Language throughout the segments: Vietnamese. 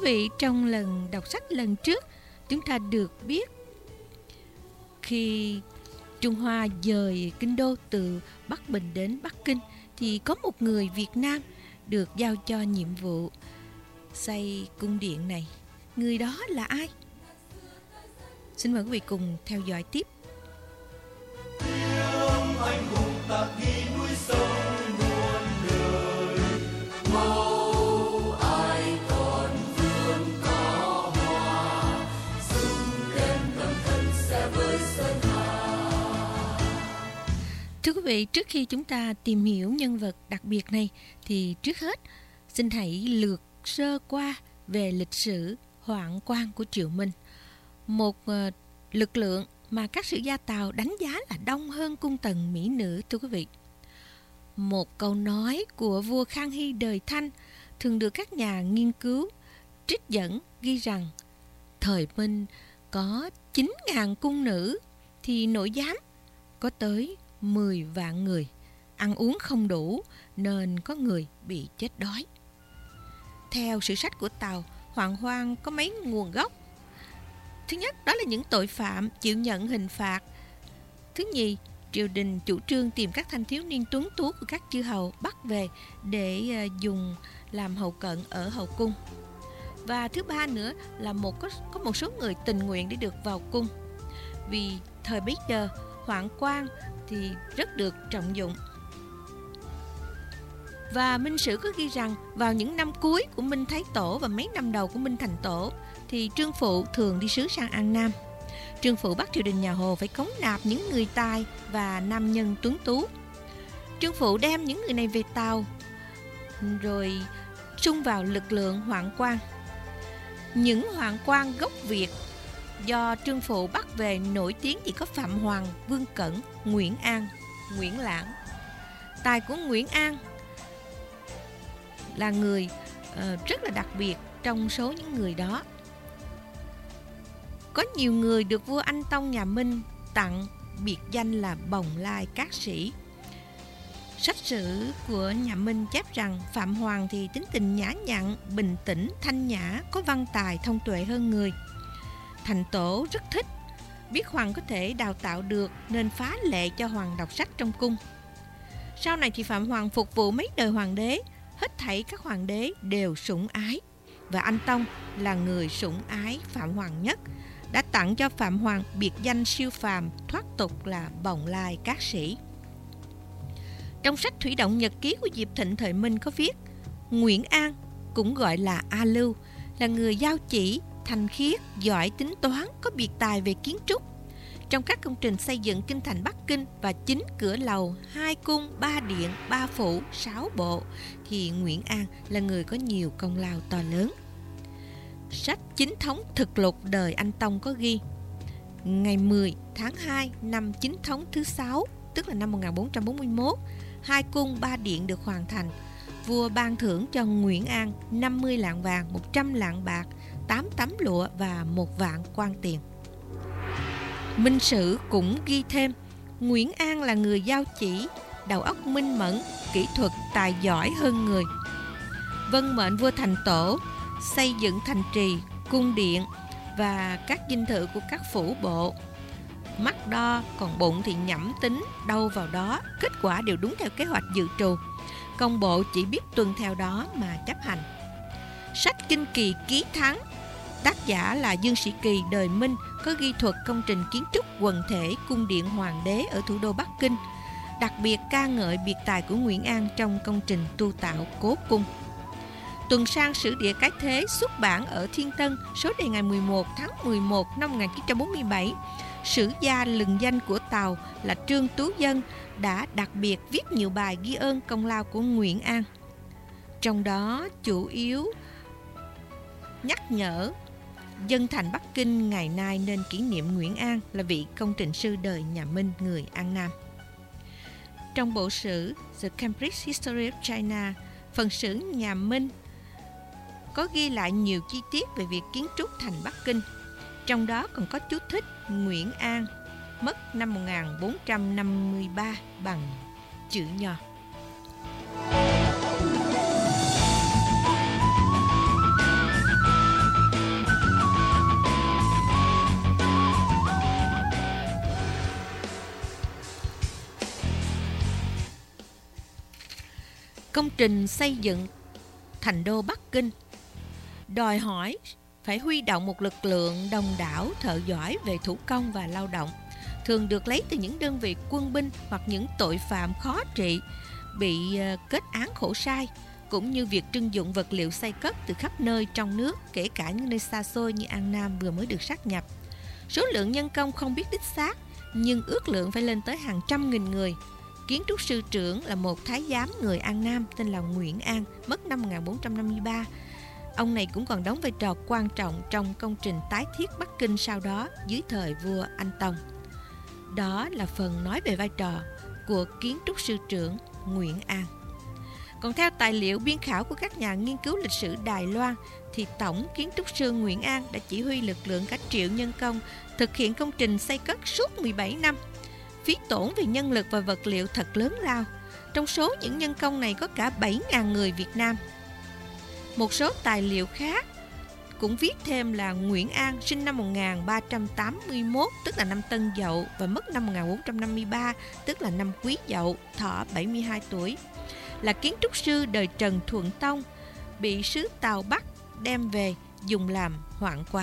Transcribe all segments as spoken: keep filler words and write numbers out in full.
vị, trong lần đọc sách lần trước, chúng ta được biết khi Trung Hoa dời kinh đô từ Bắc Bình đến Bắc Kinh thì có một người Việt Nam được giao cho nhiệm vụ xây cung điện này. Người đó là ai? Xin mời quý vị cùng theo dõi tiếp. Tiếng anh hùng ta ghi núi sông muôn đời, màu ai còn vương có hoa, sung khen cẩn thận sẽ với sơn hà. Thưa quý vị, trước khi chúng ta tìm hiểu nhân vật đặc biệt này thì trước hết xin hãy lược sơ qua về lịch sử hoạn quan của Triệu Minh, một uh, lực lượng mà các sử gia Tàu đánh giá là đông hơn cung tần mỹ nữ. Thưa quý vị, một câu nói của vua Khang Hy đời Thanh thường được các nhà nghiên cứu trích dẫn ghi rằng thời Minh có chín nghìn cung nữ thì nội giám có tới mười vạn người, ăn uống không đủ nên có người bị chết đói. Theo sử sách của Tàu, hoạn quan có mấy nguồn gốc. Thứ nhất, đó là những tội phạm chịu nhận hình phạt. Thứ nhì, triều đình chủ trương tìm các thanh thiếu niên tuấn tú của các chư hầu bắt về để uh, dùng làm hầu cận ở hậu cung. Và thứ ba nữa là một có, có một số người tình nguyện để được vào cung. Vì thời bấy giờ, hoạn quan thì rất được trọng dụng. Và Minh Sử có ghi rằng vào những năm cuối của Minh Thái Tổ và mấy năm đầu của Minh Thành Tổ thì trương phụ thường đi sứ sang An Nam. Trương phụ bắt triều đình nhà Hồ phải cống nạp những người tài và nam nhân tuấn tú. Trương phụ đem những người này về Tàu rồi xung vào lực lượng hoạn quan. Những hoạn quan gốc Việt do trương phụ bắt về nổi tiếng chỉ có Phạm Hoàng, Vương Cẩn, Nguyễn An, Nguyễn Lãng. Tài của Nguyễn An là người uh, rất là đặc biệt trong số những người đó. Có nhiều người được vua Anh Tông nhà Minh tặng biệt danh là Bồng Lai Cát Sĩ. Sách sử của nhà Minh chép rằng Phạm Hoàng thì tính tình nhã nhặn, bình tĩnh, thanh nhã, có văn tài, thông tuệ hơn người. Thành Tổ rất thích, biết Hoàng có thể đào tạo được nên phá lệ cho Hoàng đọc sách trong cung. Sau này thì Phạm Hoàng phục vụ mấy đời hoàng đế, hết thảy các hoàng đế đều sủng ái. Và Anh Tông là người sủng ái Phạm Hoàng nhất, đã tặng cho Phạm Hoàng biệt danh siêu phàm thoát tục là Bồng Lai Cát Sĩ. Trong sách Thủy Động Nhật Ký của Diệp Thịnh thời Minh có viết Nguyễn An, cũng gọi là A Lưu, là người giao chỉ, thanh khiết, giỏi tính toán, có biệt tài về kiến trúc. Trong các công trình xây dựng kinh thành Bắc Kinh và chín cửa lầu, hai cung, ba điện, ba phủ, sáu bộ thì Nguyễn An là người có nhiều công lao to lớn. Sách Chính Thống Thực Lục đời Anh Tông có ghi ngày mười tháng hai năm Chính Thống thứ sáu, tức là năm một nghìn bốn trăm bốn mươi mốt, hai cung ba điện được hoàn thành. Vua ban thưởng cho Nguyễn An năm mươi lạng vàng, một trăm lạng bạc, tám tấm lụa và một vạn quan tiền. Minh Sử cũng ghi thêm Nguyễn An là người giao chỉ, đầu óc minh mẫn, kỹ thuật tài giỏi hơn người. Vân mệnh vua Thành Tổ xây dựng thành trì, cung điện và các dinh thự của các phủ bộ. Mắt đo, còn bụng thì nhẩm tính, đâu vào đó, kết quả đều đúng theo kế hoạch dự trù. Công bộ chỉ biết tuân theo đó mà chấp hành. Sách Kinh Kỳ Ký Thắng, tác giả là Dương Sĩ Kỳ đời Minh, có ghi thuật công trình kiến trúc quần thể cung điện hoàng đế ở thủ đô Bắc Kinh, đặc biệt ca ngợi biệt tài của Nguyễn An trong công trình tu tạo cố cung. Tuần Sang Sử Địa Cái Thế xuất bản ở Thiên Tân, số đề ngày mười một tháng mười một năm một nghìn chín trăm bốn mươi bảy. Sử gia lừng danh của Tàu là Trương Tú Dân đã đặc biệt viết nhiều bài ghi ơn công lao của Nguyễn An. Trong đó chủ yếu nhắc nhở dân thành Bắc Kinh ngày nay nên kỷ niệm Nguyễn An là vị công trình sư đời nhà Minh người An Nam. Trong bộ sử The Cambridge History of China, phần sử nhà Minh có ghi lại nhiều chi tiết về việc kiến trúc thành Bắc Kinh. Trong đó còn có chú thích Nguyễn An mất năm một nghìn bốn trăm năm mươi ba bằng chữ nho. Công trình xây dựng thành đô Bắc Kinh đòi hỏi phải huy động một lực lượng đông đảo thợ giỏi về thủ công và lao động, thường được lấy từ những đơn vị quân binh hoặc những tội phạm khó trị bị kết án khổ sai, cũng như việc trưng dụng vật liệu xây cất từ khắp nơi trong nước, kể cả những nơi xa xôi như An Nam vừa mới được sáp nhập. Số lượng nhân công không biết đích xác, nhưng ước lượng phải lên tới hàng trăm nghìn người. Kiến trúc sư trưởng là một thái giám người An Nam tên là Nguyễn An, mất năm một nghìn bốn trăm năm mươi ba. Ông này cũng còn đóng vai trò quan trọng trong công trình tái thiết Bắc Kinh sau đó dưới thời vua Anh Tông. Đó là phần nói về vai trò của kiến trúc sư trưởng Nguyễn An. Còn theo tài liệu biên khảo của các nhà nghiên cứu lịch sử Đài Loan, thì tổng kiến trúc sư Nguyễn An đã chỉ huy lực lượng cả triệu nhân công thực hiện công trình xây cất suốt mười bảy năm. Phí tổn về nhân lực và vật liệu thật lớn lao. Trong số những nhân công này có cả bảy nghìn người Việt Nam. Một số tài liệu khác cũng viết thêm là Nguyễn An sinh năm một nghìn ba trăm tám mươi mốt, tức là năm Tân Dậu, và mất năm một nghìn bốn trăm năm mươi ba, tức là năm Quý Dậu, thọ bảy mươi hai tuổi. Là kiến trúc sư đời Trần Thuận Tông, bị sứ Tàu Bắc đem về dùng làm hoạn quan.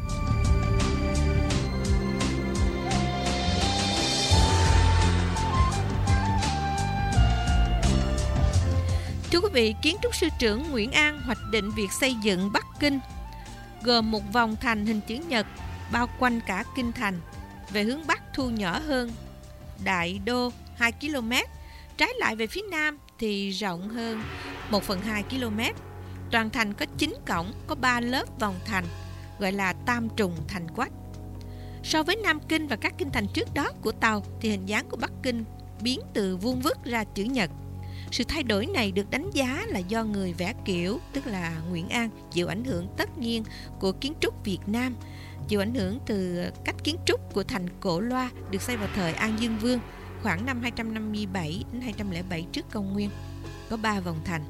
Thưa quý vị, kiến trúc sư trưởng Nguyễn An hoạch định việc xây dựng Bắc Kinh gồm một vòng thành hình chữ nhật bao quanh cả kinh thành, về hướng Bắc thu nhỏ hơn Đại Đô hai ki lô mét, trái lại về phía Nam thì rộng hơn một phần hai ki lô mét. Toàn thành có chín cổng, có ba lớp vòng thành, gọi là tam trùng thành quách. So với Nam Kinh và các kinh thành trước đó của Tàu thì hình dáng của Bắc Kinh biến từ vuông vức ra chữ nhật. Sự thay đổi này được đánh giá là do người vẽ kiểu, tức là Nguyễn An, chịu ảnh hưởng tất nhiên của kiến trúc Việt Nam, chịu ảnh hưởng từ cách kiến trúc của thành Cổ Loa được xây vào thời An Dương Vương, khoảng năm hai trăm năm mươi bảy đến hai trăm lẻ bảy trước công nguyên, có ba vòng thành.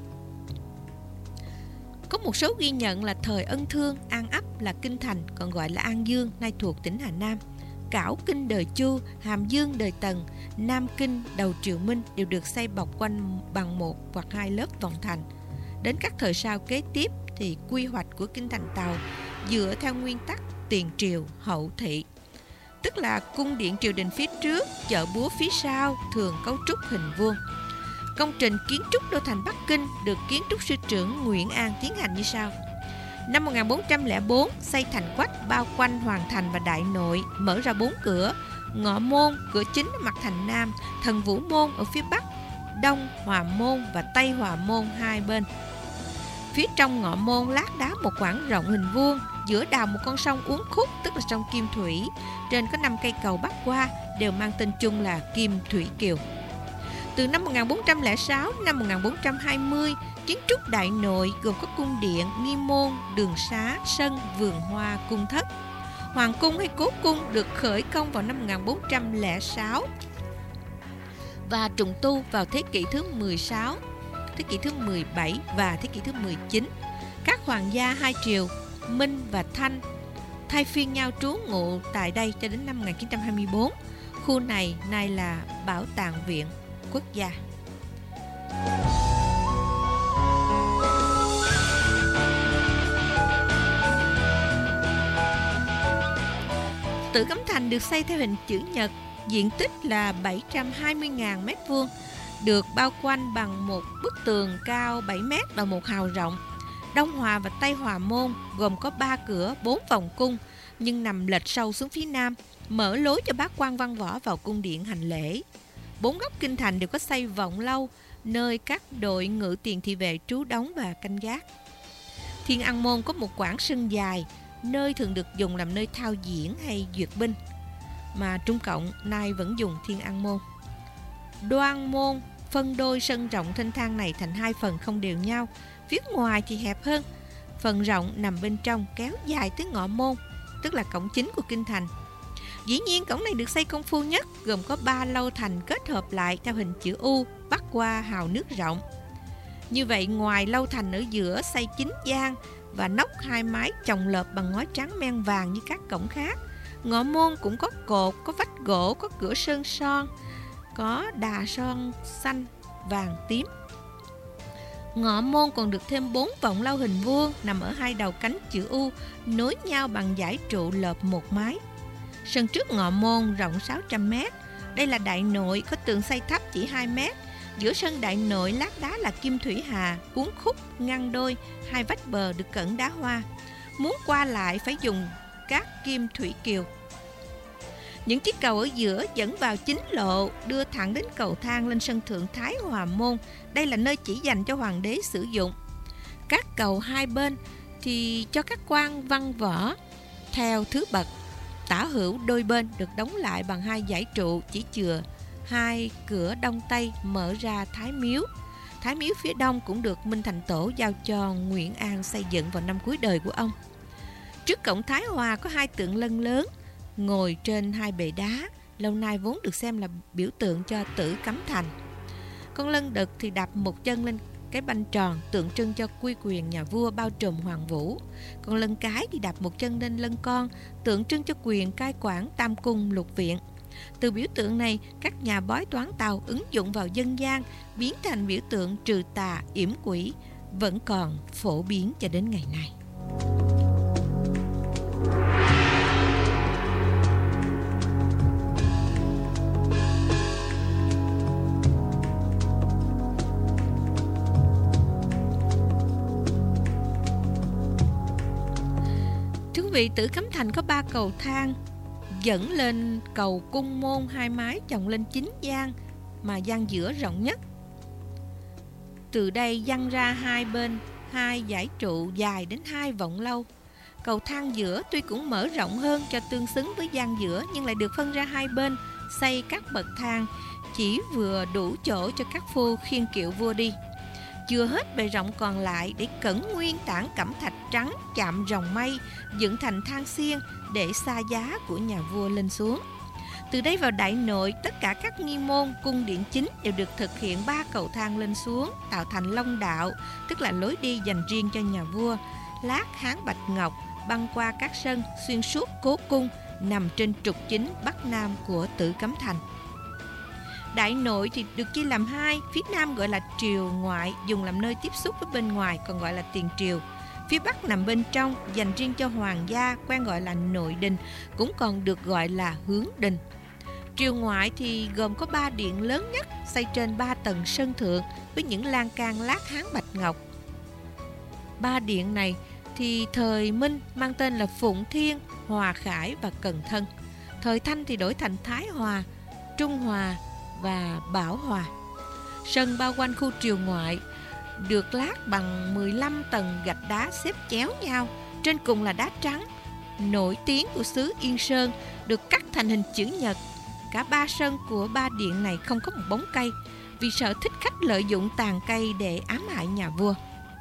Có một số ghi nhận là thời Ân Thương, An Ấp là kinh thành, còn gọi là An Dương, nay thuộc tỉnh Hà Nam. Cảo Kinh đời Chu, Hàm Dương đời Tần, Nam Kinh đầu Triều Minh đều được xây bọc quanh bằng một hoặc hai lớp vòng thành. Đến các thời sau kế tiếp thì quy hoạch của kinh thành Tàu dựa theo nguyên tắc tiền triều hậu thị, tức là cung điện triều đình phía trước, chợ búa phía sau, thường cấu trúc hình vuông. Công trình kiến trúc đô thành Bắc Kinh được kiến trúc sư trưởng Nguyễn An tiến hành như sau. Năm một nghìn bốn trăm lẻ bốn, xây thành quách bao quanh Hoàng Thành và Đại Nội, mở ra bốn cửa: Ngọ Môn, cửa chính ở mặt thành Nam, Thần Vũ Môn ở phía Bắc, Đông Hòa Môn và Tây Hòa Môn hai bên. Phía trong Ngọ Môn lát đá một quảng rộng hình vuông, giữa đào một con sông uốn khúc, tức là sông Kim Thủy. Trên có năm cây cầu bắc qua, đều mang tên chung là Kim Thủy Kiều. Từ năm một nghìn bốn trăm lẻ sáu đến năm một nghìn bốn trăm hai mươi, kiến trúc Đại Nội gồm có cung điện, nghi môn, đường xá, sân, vườn hoa, cung thất. Hoàng cung hay cố cung được khởi công vào năm một nghìn bốn trăm lẻ sáu và trùng tu vào thế kỷ thứ mười sáu, thế kỷ thứ mười bảy và thế kỷ thứ mười chín. Các hoàng gia hai triều Minh và Thanh thay phiên nhau trú ngụ tại đây cho đến năm một nghìn chín trăm hai mươi tư. Khu này nay là Bảo tàng Viện Quốc gia. Tử Cấm Thành được xây theo hình chữ nhật, diện tích là bảy trăm hai mươi nghìn mét vuông, được bao quanh bằng một bức tường cao bảy mét và một hào rộng. Đông Hòa và Tây Hòa Môn gồm có ba cửa, bốn vòng cung, nhưng nằm lệch sâu xuống phía nam, mở lối cho bác quan văn võ vào cung điện hành lễ. Bốn góc kinh thành đều có xây vọng lâu, nơi các đội ngự tiền thị vệ trú đóng và canh gác. Thiên An Môn có một quảng sân dài, nơi thường được dùng làm nơi thao diễn hay duyệt binh, mà Trung Cộng nay vẫn dùng Thiên An Môn. Đoan Môn phân đôi sân rộng thênh thang này thành hai phần không đều nhau, phía ngoài thì hẹp hơn, phần rộng nằm bên trong kéo dài tới Ngọ Môn, tức là cổng chính của kinh thành. Dĩ nhiên cổng này được xây công phu nhất, gồm có ba lâu thành kết hợp lại theo hình chữ U, bắc qua hào nước rộng. Như vậy, ngoài lâu thành ở giữa xây chín gian và nóc hai mái chồng lợp bằng ngói trắng men vàng như các cổng khác. Ngọ Môn cũng có cột, có vách gỗ, có cửa sơn son, có đà son xanh, vàng, tím. Ngọ môn còn được thêm bốn vọng lâu hình vuông nằm ở hai đầu cánh chữ U, nối nhau bằng dải trụ lợp một mái. Sân trước ngọ môn rộng sáu trăm mét. Đây là đại nội, có tường xây thấp chỉ hai mét. Giữa sân đại nội lát đá là kim thủy hà, uốn khúc, ngăn đôi, hai vách bờ được cẩn đá hoa. Muốn qua lại phải dùng các kim thủy kiều. Những chiếc cầu ở giữa dẫn vào chính lộ, đưa thẳng đến cầu thang lên sân thượng Thái Hòa môn. Đây là nơi chỉ dành cho hoàng đế sử dụng. Các cầu hai bên thì cho các quan văn võ theo thứ bậc. Tả hữu đôi bên được đóng lại bằng hai dải trụ chỉ chừa hai cửa đông tây mở ra Thái Miếu. Thái Miếu phía đông cũng được Minh Thành Tổ giao cho Nguyễn An xây dựng vào năm cuối đời của ông. Trước cổng Thái Hòa có hai tượng lân lớn ngồi trên hai bệ đá, lâu nay vốn được xem là biểu tượng cho Tử Cấm Thành. Con lân đực thì đạp một chân lên cái banh tròn tượng trưng cho quy quyền nhà vua bao trùm hoàng vũ. Còn lân cái thì đạp một chân lên lân con, tượng trưng cho quyền cai quản tam cung lục viện. Từ biểu tượng này, các nhà bói toán Tàu ứng dụng vào dân gian, biến thành biểu tượng trừ tà yểm quỷ, vẫn còn phổ biến cho đến ngày nay. Thưa quý vị, Tử Cấm Thành có ba cầu thang dẫn lên cầu cung môn hai mái chồng lên chín gian, mà gian giữa rộng nhất. Từ đây giăng ra hai bên hai dải trụ dài đến hai vọng lâu. Cầu thang giữa tuy cũng mở rộng hơn cho tương xứng với gian giữa, nhưng lại được phân ra hai bên, xây các bậc thang chỉ vừa đủ chỗ cho các phu khiêng kiệu vua đi. Chưa hết bề rộng còn lại để cẩn nguyên tảng cẩm thạch trắng chạm rồng mây, dựng thành thang xiên để xa giá của nhà vua lên xuống. Từ đây vào đại nội, tất cả các nghi môn cung điện chính đều được thực hiện ba cầu thang lên xuống, tạo thành long đạo, tức là lối đi dành riêng cho nhà vua. Lát Hán Bạch Ngọc băng qua các sân xuyên suốt cố cung nằm trên trục chính bắc nam của Tử Cấm Thành. Đại nội thì được chia làm hai, phía nam gọi là triều ngoại, dùng làm nơi tiếp xúc với bên ngoài, còn gọi là tiền triều. Phía bắc nằm bên trong, dành riêng cho hoàng gia, quen gọi là nội đình, cũng còn được gọi là hướng đình. Triều ngoại thì gồm có ba điện lớn nhất, xây trên ba tầng sân thượng với những lan can lát Hán Bạch Ngọc. Ba điện này thì thời Minh mang tên là Phụng Thiên, Hòa Khải và Cần Thân. Thời Thanh thì đổi thành Thái Hòa, Trung Hòa và Bảo Hòa. Sân bao quanh khu triều ngoại được lát bằng mười lăm tầng gạch đá xếp chéo nhau, trên cùng là đá trắng, nổi tiếng của xứ Yên Sơn, được cắt thành hình chữ nhật. Cả ba sân của ba điện này không có một bóng cây, vì sợ thích khách lợi dụng tàn cây để ám hại nhà vua.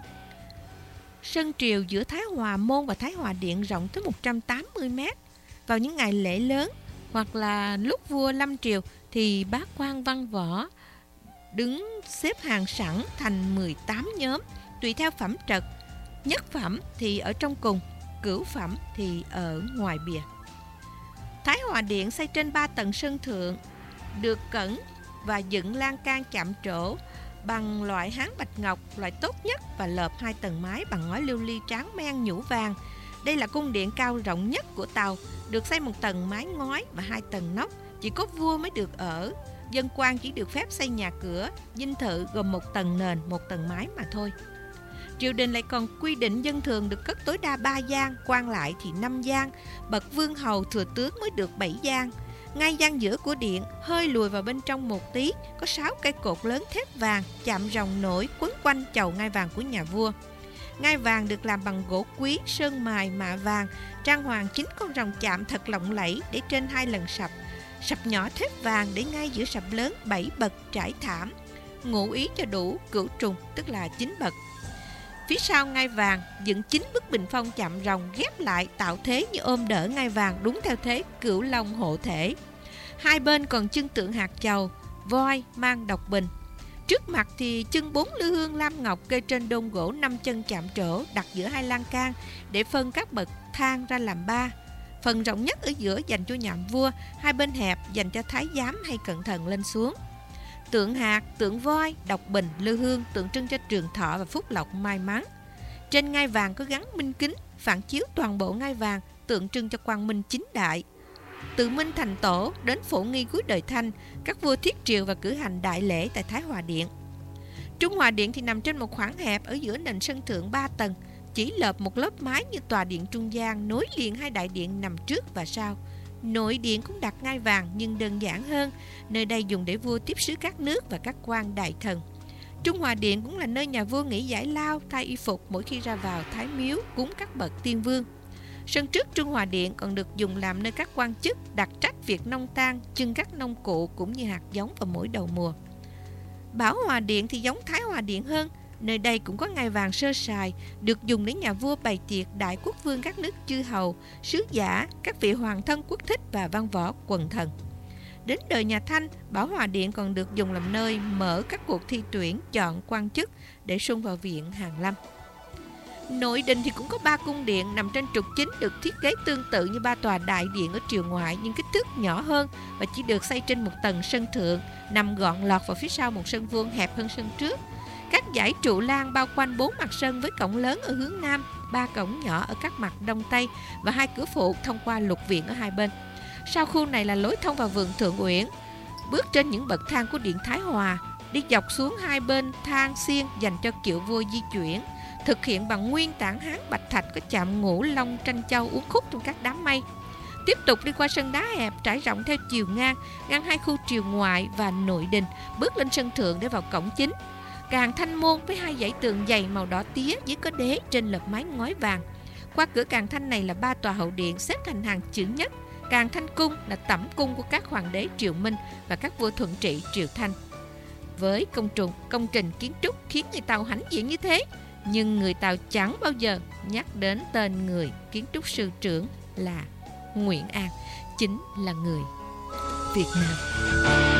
Sân triều giữa Thái Hòa môn và Thái Hòa điện rộng tới một trăm tám mươi mét. Vào những ngày lễ lớn hoặc là lúc vua lâm triều thì bác quan văn võ đứng xếp hàng sẵn thành mười tám nhóm, tùy theo phẩm trật. Nhất phẩm thì ở trong cùng, cửu phẩm thì ở ngoài bìa. Thái Hòa điện xây trên ba tầng sân thượng, được cẩn và dựng lan can chạm trổ bằng loại Hán Bạch Ngọc, loại tốt nhất, và lợp hai tầng mái bằng ngói lưu ly tráng men nhũ vàng. Đây là cung điện cao rộng nhất của Tàu, được xây một tầng mái ngói và hai tầng nóc, chỉ có vua mới được ở. Dân quan chỉ được phép xây nhà cửa, dinh thự gồm một tầng nền, một tầng mái mà thôi. Triều đình lại còn quy định dân thường được cất tối đa ba gian, quan lại thì năm gian, bậc vương hầu thừa tướng mới được bảy gian. Ngay gian giữa của điện, hơi lùi vào bên trong một tí, có sáu cây cột lớn thép vàng chạm rồng nổi quấn quanh chầu ngai vàng của nhà vua. Ngai vàng được làm bằng gỗ quý, sơn mài mạ vàng, trang hoàng chín con rồng chạm thật lộng lẫy để trên hai lần sập. Sập nhỏ thép vàng để ngay giữa sập lớn bảy bậc trải thảm, ngụ ý cho đủ cửu trùng, tức là chín bậc. Phía sau ngai vàng dựng chín bức bình phong chạm rồng ghép lại, tạo thế như ôm đỡ ngai vàng đúng theo thế cửu long hộ thể. Hai bên còn trưng tượng hạt chầu, voi mang độc bình. Trước mặt thì trưng bốn lư hương lam ngọc kê trên đôn gỗ năm chân chạm trổ, đặt giữa hai lan can để phân các bậc thang ra làm ba. Phần rộng nhất ở giữa dành cho nhà vua, hai bên hẹp dành cho thái giám hay cận thần lên xuống. tượng hạt, tượng voi, độc bình, lư hương tượng trưng cho trường thọ và phúc lộc may mắn. Trên ngai vàng có gắn minh kính, phản chiếu toàn bộ ngai vàng, tượng trưng cho quang minh chính đại. Từ Minh thành tổ đến phổ nghi cuối đời Thanh, các vua thiết triều và cử hành đại lễ tại Thái Hòa Điện. Trung Hòa Điện thì nằm trên một khoảng hẹp ở giữa nền sân thượng ba tầng, chỉ lợp một lớp mái như tòa điện trung gian nối liền hai đại điện nằm trước và sau. Nội điện cũng đặt ngai vàng nhưng đơn giản hơn, nơi đây dùng để vua tiếp sứ các nước và các quan đại thần. Trung Hòa Điện cũng là nơi nhà vua nghỉ giải lao, thay y phục mỗi khi ra vào Thái Miếu cúng các bậc tiên vương. Sân trước Trung Hòa Điện còn được dùng làm nơi các quan chức đặc trách việc nông tang, trưng các nông cụ cũng như hạt giống vào mỗi đầu mùa. Bảo Hòa Điện thì giống Thái Hòa Điện hơn, nơi đây cũng có ngai vàng sơ sài, được dùng để nhà vua bày tiệc đại quốc vương các nước chư hầu, sứ giả, các vị hoàng thân quốc thích và văn võ quần thần. Đến đời nhà Thanh, Bảo Hòa Điện còn được dùng làm nơi mở các cuộc thi tuyển chọn quan chức để xung vào viện Hàn Lâm. Nội đình thì cũng có ba cung điện nằm trên trục chính, được thiết kế tương tự như ba tòa đại điện ở triều ngoại nhưng kích thước nhỏ hơn và chỉ được xây trên một tầng sân thượng, nằm gọn lọt vào phía sau một sân vuông hẹp hơn sân trước. Các dãy trụ lan bao quanh bốn mặt sân với cổng lớn ở hướng nam, ba cổng nhỏ ở các mặt đông tây và hai cửa phụ thông qua lục viện ở hai bên. Sau khu này là lối thông vào vườn Thượng Uyển. Bước trên những bậc thang của điện Thái Hòa, đi dọc xuống hai bên thang xiên dành cho kiệu vua di chuyển, thực hiện bằng nguyên tảng hán bạch thạch có chạm ngũ long tranh châu uốn khúc trong các đám mây. Tiếp tục đi qua sân đá hẹp trải rộng theo chiều ngang, ngăn hai khu triều ngoại và nội đình, bước lên sân thượng để vào cổng chính. Càng Thanh môn với hai dãy tường dày màu đỏ tía dưới có đế trên lợp mái ngói vàng. Qua cửa Càng Thanh này là ba tòa hậu điện xếp thành hàng chữ nhất. Càng Thanh cung là tẩm cung của các hoàng đế triều Minh và các vua thuận trị triều Thanh. Với công trình, công trình kiến trúc khiến người Tàu hãnh diện như thế, nhưng người Tàu chẳng bao giờ nhắc đến tên người kiến trúc sư trưởng là Nguyễn An, chính là người Việt Nam.